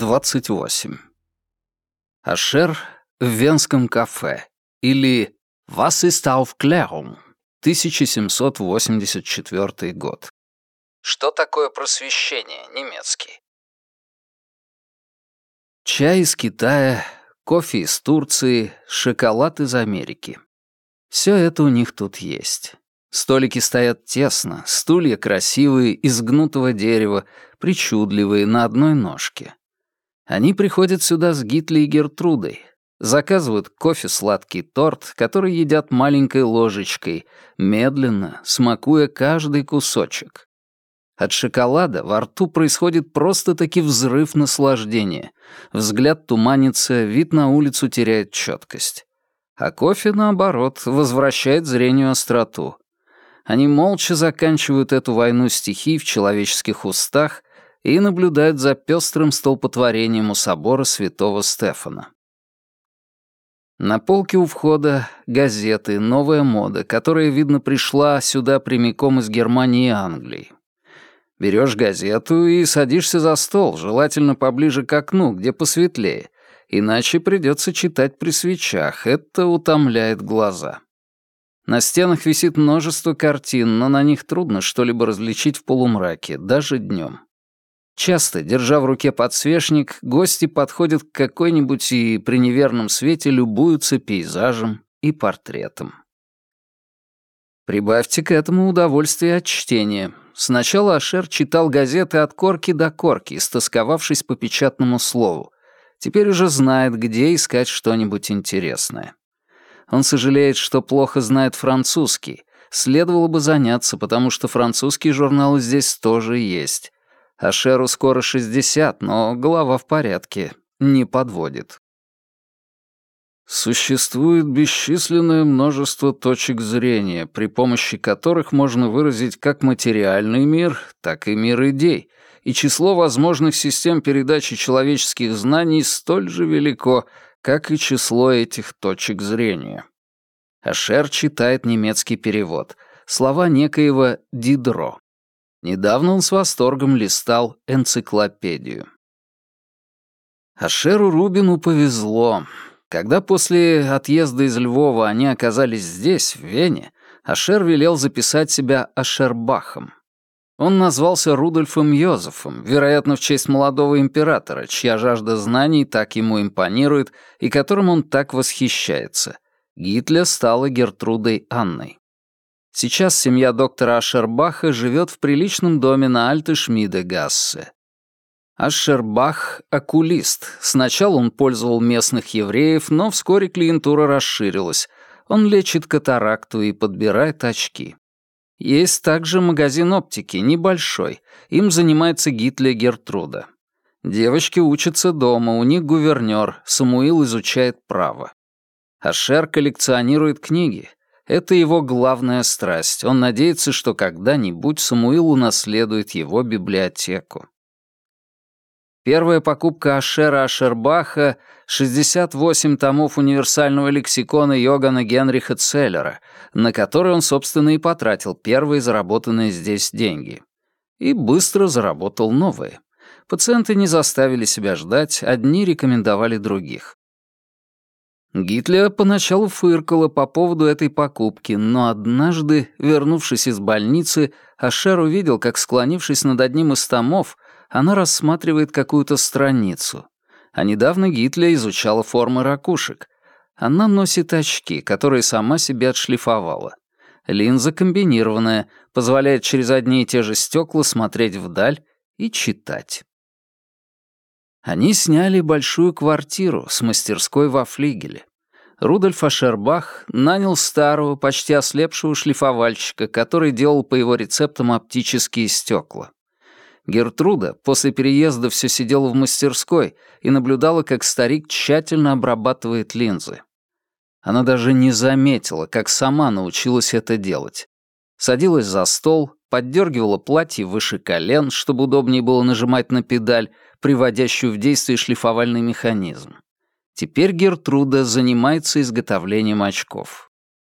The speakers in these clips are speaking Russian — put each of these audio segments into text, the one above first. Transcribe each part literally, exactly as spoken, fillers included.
двадцать восемь. Ашер в венском кафе или «Was ist Aufklärung?» тысяча семьсот восемьдесят четвёртый год. Что такое просвещение, немецкий? Чай из Китая, кофе из Турции, шоколад из Америки. Все это у них тут есть. Столики стоят тесно, стулья красивые, из гнутого дерева, причудливые, на одной ножке. Они приходят сюда с Гитлей и Гертрудой, заказывают кофе-сладкий торт, который едят маленькой ложечкой, медленно, смакуя каждый кусочек. От шоколада во рту происходит просто-таки взрыв наслаждения. Взгляд туманится, вид на улицу теряет четкость. А кофе, наоборот, возвращает зрению остроту. Они молча заканчивают эту войну стихий в человеческих устах и наблюдают за пестрым столпотворением у собора святого Стефана. На полке у входа газеты «Новая мода», которая, видно, пришла сюда прямиком из Германии и Англии. Берешь газету и садишься за стол, желательно поближе к окну, где посветлее, иначе придется читать при свечах, это утомляет глаза. На стенах висит множество картин, но на них трудно что-либо различить в полумраке, даже днем. Часто, держа в руке подсвечник, гости подходят к какой-нибудь и при неверном свете любуются пейзажем и портретом. Прибавьте к этому удовольствие от чтения. Сначала Ашер читал газеты от корки до корки, истосковавшись по печатному слову. Теперь уже знает, где искать что-нибудь интересное. Он сожалеет, что плохо знает французский. Следовало бы заняться, потому что французские журналы здесь тоже есть. Ашеру скоро шестьдесят, но голова в порядке, не подводит. Существует бесчисленное множество точек зрения, при помощи которых можно выразить как материальный мир, так и мир идей, и число возможных систем передачи человеческих знаний столь же велико, как и число этих точек зрения. Ашер читает немецкий перевод, слова некоего Дидро. Недавно он с восторгом листал энциклопедию. Ашеру Рубину повезло. Когда после отъезда из Львова они оказались здесь, в Вене, Ашер велел записать себя Ашербахом. Он назвался Рудольфом Йозефом, вероятно, в честь молодого императора, чья жажда знаний так ему импонирует и которым он так восхищается. Гитлер стала Гертрудой Анной. Сейчас семья доктора Ашербаха живет в приличном доме на Альте-Шмидегассе. Ашербах — окулист. Сначала он пользовал местных евреев, но вскоре клиентура расширилась. Он лечит катаракту и подбирает очки. Есть также магазин оптики, небольшой. Им занимается Гитлер Гертруда. Девочки учатся дома, у них гувернёр, Самуил изучает право. Ашер коллекционирует книги. Это его главная страсть. Он надеется, что когда-нибудь Самуил унаследует его библиотеку. Первая покупка Ашера Ашербаха — шестьдесят восемь томов универсального лексикона Йоганна Генриха Целлера, на который он, собственно, и потратил первые заработанные здесь деньги. И быстро заработал новые. Пациенты не заставили себя ждать, одни рекомендовали других. Гитлер поначалу фыркала по поводу этой покупки, но однажды, вернувшись из больницы, Ашер увидел, как, склонившись над одним из томов, она рассматривает какую-то страницу. А недавно Гитлер изучала формы ракушек. Она носит очки, которые сама себе отшлифовала. Линза комбинированная, позволяет через одни и те же стекла смотреть вдаль и читать. Они сняли большую квартиру с мастерской во флигеле. Рудольф Ашербах нанял старого, почти ослепшего шлифовальщика, который делал по его рецептам оптические стекла. Гертруда после переезда все сидела в мастерской и наблюдала, как старик тщательно обрабатывает линзы. Она даже не заметила, как сама научилась это делать. Садилась за стол, поддергивала платье выше колен, чтобы удобнее было нажимать на педаль, приводящую в действие шлифовальный механизм. Теперь Гертруда занимается изготовлением очков.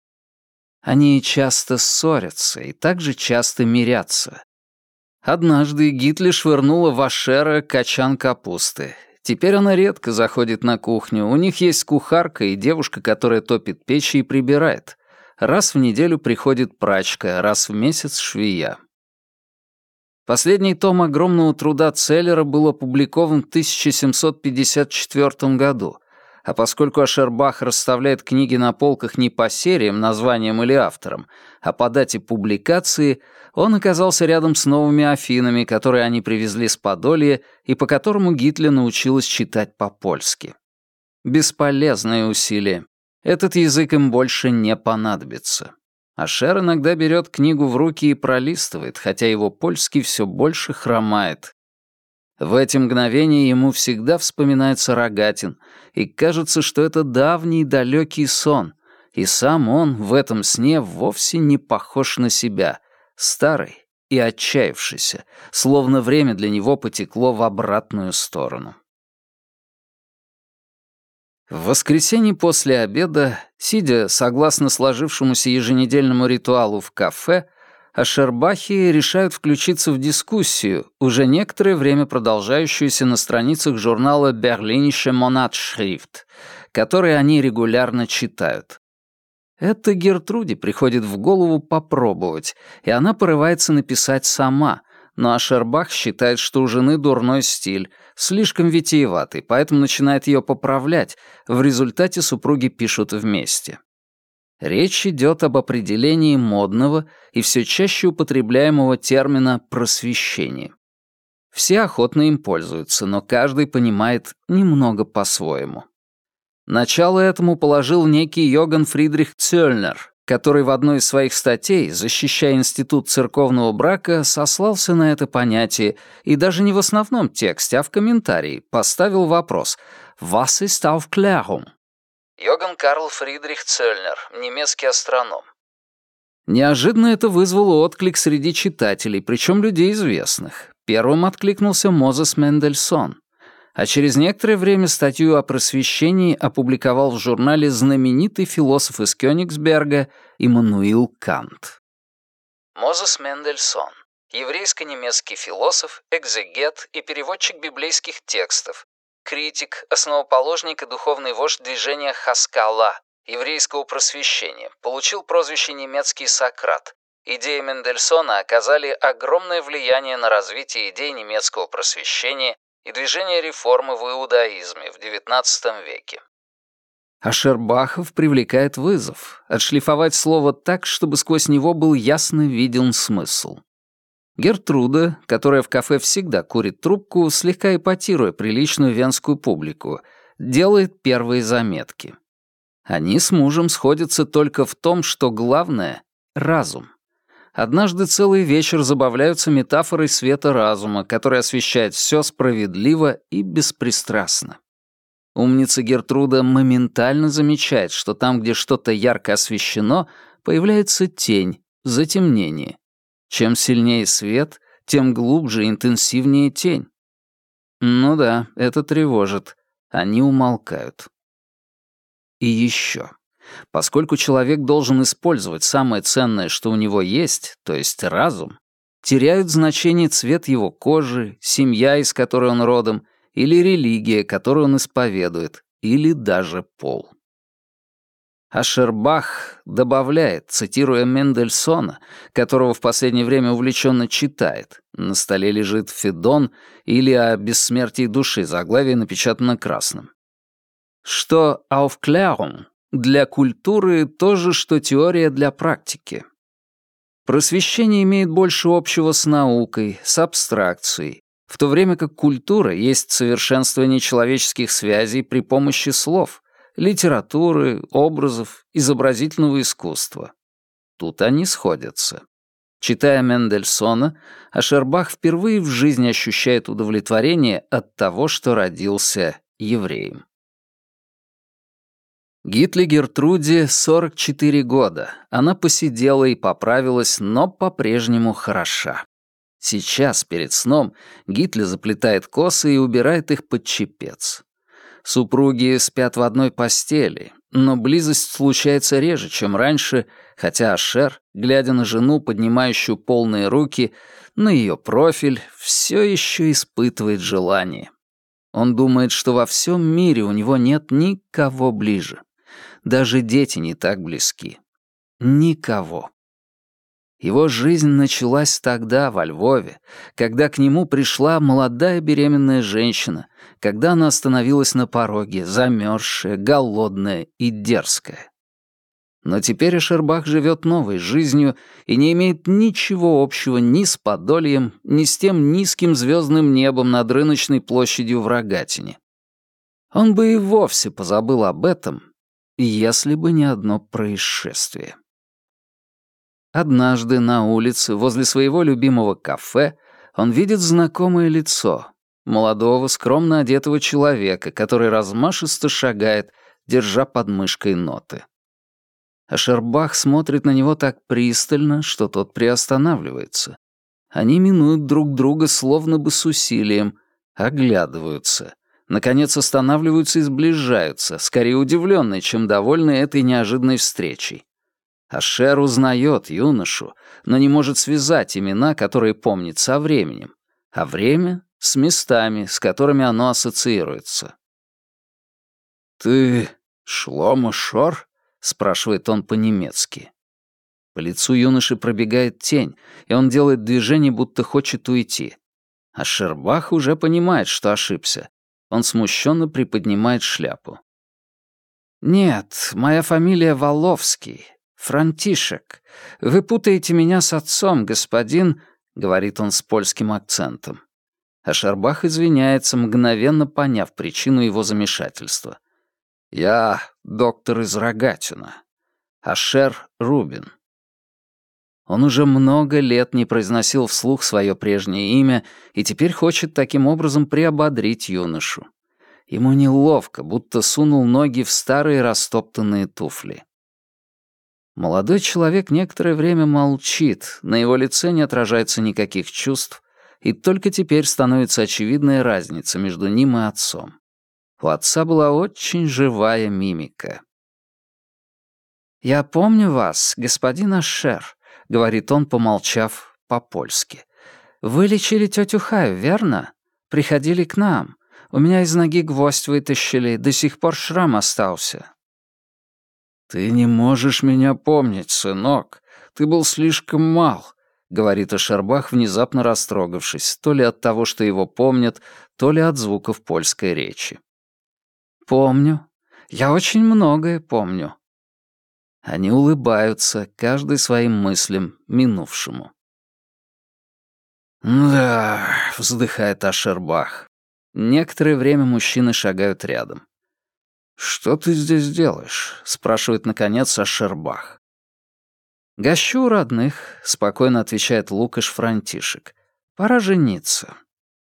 Они часто ссорятся и также часто мирятся. Однажды Гитлер швырнула в Ашера качан капусты. Теперь она редко заходит на кухню. У них есть кухарка и девушка, которая топит печи и прибирает. Раз в неделю приходит прачка, раз в месяц швея. Последний том огромного труда Целлера был опубликован в тысяча семьсот пятьдесят четвёртом году, а поскольку Ашербах расставляет книги на полках не по сериям, названиям или авторам, а по дате публикации, он оказался рядом с новыми Афинами, которые они привезли с Подолья и по которому Гитлер научилась читать по-польски. Бесполезное усилие. Этот язык им больше не понадобится. Ашер иногда берет книгу в руки и пролистывает, хотя его польский все больше хромает. В эти мгновения ему всегда вспоминается Рогатин, и кажется, что это давний далекий сон, и сам он в этом сне вовсе не похож на себя, старый и отчаявшийся, словно время для него потекло в обратную сторону. В воскресенье после обеда, сидя согласно сложившемуся еженедельному ритуалу в кафе, Ашербахи решают включиться в дискуссию, уже некоторое время продолжающуюся на страницах журнала «Berlinische Monatsschrift», который они регулярно читают. Это Гертруде приходит в голову попробовать, и она порывается написать сама, но Ашербах считает, что у жены дурной стиль, слишком витиеватый, поэтому начинает ее поправлять, в результате супруги пишут вместе. Речь идет об определении модного и все чаще употребляемого термина «просвещение». Все охотно им пользуются, но каждый понимает немного по-своему. Начало этому положил некий Йоганн Фридрих Цёльнер, который в одной из своих статей, защищая институт церковного брака, сослался на это понятие и даже не в основном тексте, а в комментарии поставил вопрос «Was ist Aufklärung?» Йоганн Карл Фридрих Цёльнер, немецкий астроном. Неожиданно это вызвало отклик среди читателей, причем людей известных. Первым откликнулся Мозес Мендельсон, а через некоторое время статью о просвещении опубликовал в журнале знаменитый философ из Кёнигсберга Иммануил Кант. Мозес Мендельсон, еврейско-немецкий философ, экзегет и переводчик библейских текстов, критик, основоположник и духовный вождь движения Хаскала, еврейского просвещения, получил прозвище «немецкий Сократ». Идеи Мендельсона оказали огромное влияние на развитие идей немецкого просвещения и движения реформы в иудаизме в девятнадцатом веке. Ашербахов привлекает вызов — отшлифовать слово так, чтобы сквозь него был ясно виден смысл. Гертруда, которая в кафе всегда курит трубку, слегка эпатируя приличную венскую публику, делает первые заметки. Они с мужем сходятся только в том, что главное — разум. Однажды целый вечер забавляются метафорой света разума, который освещает все справедливо и беспристрастно. Умница Гертруда моментально замечает, что там, где что-то ярко освещено, появляется тень, затемнение. Чем сильнее свет, тем глубже и интенсивнее тень. Ну да, это тревожит. Они умолкают. И еще. Поскольку человек должен использовать самое ценное, что у него есть, то есть разум, теряют значение цвет его кожи, семья, из которой он родом, или религия, которую он исповедует, или даже пол. Ашербах добавляет, цитируя Мендельсона, которого в последнее время увлеченно читает, на столе лежит Федон, или о бессмертии души, заглавие напечатано красным, что Aufklärung для культуры то же, что теория для практики. Просвещение имеет больше общего с наукой, с абстракцией, в то время как культура есть совершенствование человеческих связей при помощи слов, литературы, образов, изобразительного искусства. Тут они сходятся. Читая Мендельсона, Ашербах впервые в жизни ощущает удовлетворение от того, что родился евреем. Гитле Гертруде сорок четыре года. Она посидела и поправилась, но по-прежнему хороша. Сейчас, перед сном, Гитле заплетает косы и убирает их под чепец. Супруги спят в одной постели, но близость случается реже, чем раньше, хотя Ашер, глядя на жену, поднимающую полные руки, на ее профиль, все еще испытывает желание. Он думает, что во всем мире у него нет никого ближе. Даже дети не так близки. Никого. Его жизнь началась тогда, во Львове, когда к нему пришла молодая беременная женщина, когда она остановилась на пороге, замерзшая, голодная и дерзкая. Но теперь Ашербах живет новой жизнью и не имеет ничего общего ни с Подольем, ни с тем низким звездным небом над рыночной площадью в Рогатине. Он бы и вовсе позабыл об этом, если бы не одно происшествие. Однажды на улице, возле своего любимого кафе, он видит знакомое лицо, молодого, скромно одетого человека, который размашисто шагает, держа под мышкой ноты. Ашербах смотрит на него так пристально, что тот приостанавливается. Они минуют друг друга словно бы с усилием, оглядываются. Наконец останавливаются и сближаются, скорее удивленные, чем довольные этой неожиданной встречей. Ашер узнает юношу, но не может связать имена, которые помнит, со временем, а время — с местами, с которыми оно ассоциируется. «Ты Шломо Шор?» — спрашивает он по-немецки. По лицу юноши пробегает тень, и он делает движение, будто хочет уйти. Ашербах уже понимает, что ошибся. Он смущенно приподнимает шляпу. «Нет, моя фамилия Воловский. Франтишек. Вы путаете меня с отцом, господин...» — говорит он с польским акцентом. Ашербах извиняется, мгновенно поняв причину его замешательства. «Я доктор из Рогатина. Ашер Рубин». Он уже много лет не произносил вслух свое прежнее имя и теперь хочет таким образом приободрить юношу. Ему неловко, будто сунул ноги в старые растоптанные туфли. Молодой человек некоторое время молчит, на его лице не отражается никаких чувств, и только теперь становится очевидная разница между ним и отцом. У отца была очень живая мимика. «Я помню вас, господин Ашер», — говорит он, помолчав по-польски. «Вы лечили тетю Хаю, верно? Приходили к нам. У меня из ноги гвоздь вытащили, до сих пор шрам остался». «Ты не можешь меня помнить, сынок. Ты был слишком мал», — говорит Ашербах, внезапно растрогавшись, то ли от того, что его помнят, то ли от звуков польской речи. «Помню. Я очень многое помню». Они улыбаются, каждый своим мыслям, минувшему. «Да», — вздыхает Ашербах. Некоторое время мужчины шагают рядом. «Что ты здесь делаешь?» — спрашивает, наконец, Ашербах. «Гощу у родных», — спокойно отвечает Лукаш Франтишек. «Пора жениться».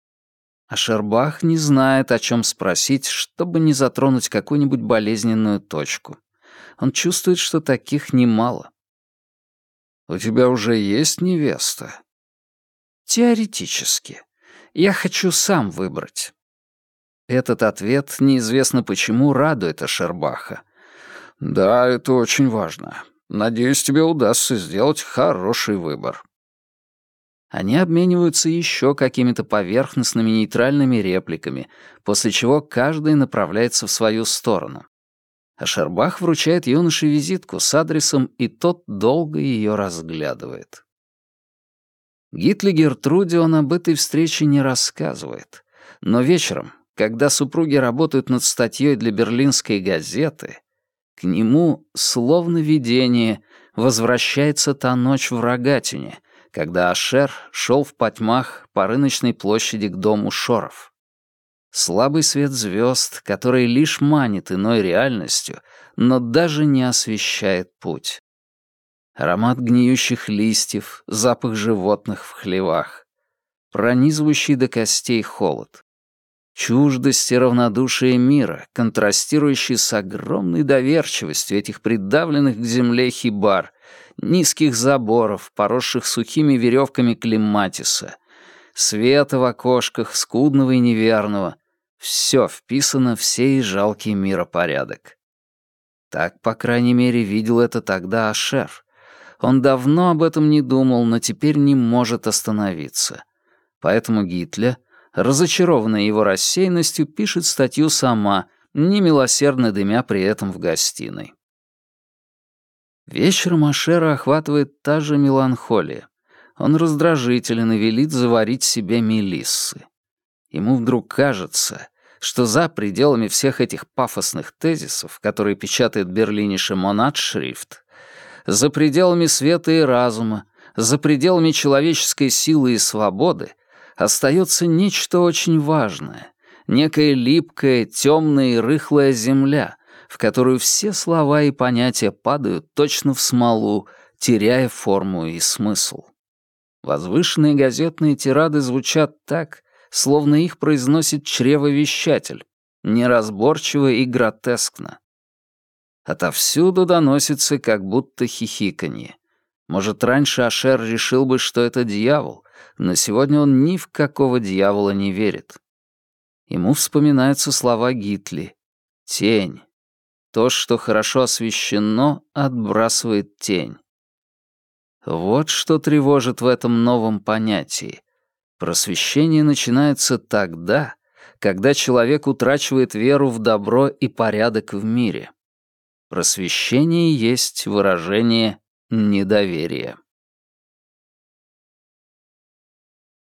Ашербах не знает, о чем спросить, чтобы не затронуть какую-нибудь болезненную точку. Он чувствует, что таких немало. «У тебя уже есть невеста?» «Теоретически. Я хочу сам выбрать». Этот ответ, неизвестно почему, радует Ашербаха. «Да, это очень важно. Надеюсь, тебе удастся сделать хороший выбор». Они обмениваются еще какими-то поверхностными нейтральными репликами, после чего каждый направляется в свою сторону. Ашербах вручает юноше визитку с адресом, и тот долго ее разглядывает. Гитле Гертруде он об этой встрече не рассказывает, но вечером, когда супруги работают над статьей для берлинской газеты, к нему, словно видение, возвращается та ночь в Рогатине, когда Ашер шел в потьмах по рыночной площади к дому Шоров. Слабый свет звезд, который лишь манит иной реальностью, но даже не освещает путь. Аромат гниющих листьев, запах животных в хлевах, пронизывающий до костей холод. Чуждость и равнодушие мира, контрастирующие с огромной доверчивостью этих придавленных к земле хибар, низких заборов, поросших сухими веревками клематиса, света в окошках, скудного и неверного, все вписано в сей жалкий миропорядок. Так, по крайней мере, видел это тогда Ашер. Он давно об этом не думал, но теперь не может остановиться. Поэтому Гитле разочарованная его рассеянностью, пишет статью сама, немилосердно дымя при этом в гостиной. Вечером Ашера охватывает та же меланхолия. Он раздражителен и велит заварить себе мелиссы. Ему вдруг кажется, что за пределами всех этих пафосных тезисов, которые печатает берлинисche Monatsschrift, за пределами света и разума, за пределами человеческой силы и свободы остается нечто очень важное, некая липкая, темная и рыхлая земля, в которую все слова и понятия падают точно в смолу, теряя форму и смысл. Возвышенные газетные тирады звучат так, словно их произносит чревовещатель, неразборчиво и гротескно. Отовсюду доносится как будто хихиканье. Может, раньше Ашер решил бы, что это дьявол, но сегодня он ни в какого дьявола не верит. Ему вспоминаются слова Гитли. «Тень. То, что хорошо освещено, отбрасывает тень». Вот что тревожит в этом новом понятии. Просвещение начинается тогда, когда человек утрачивает веру в добро и порядок в мире. Просвещение есть выражение недоверия.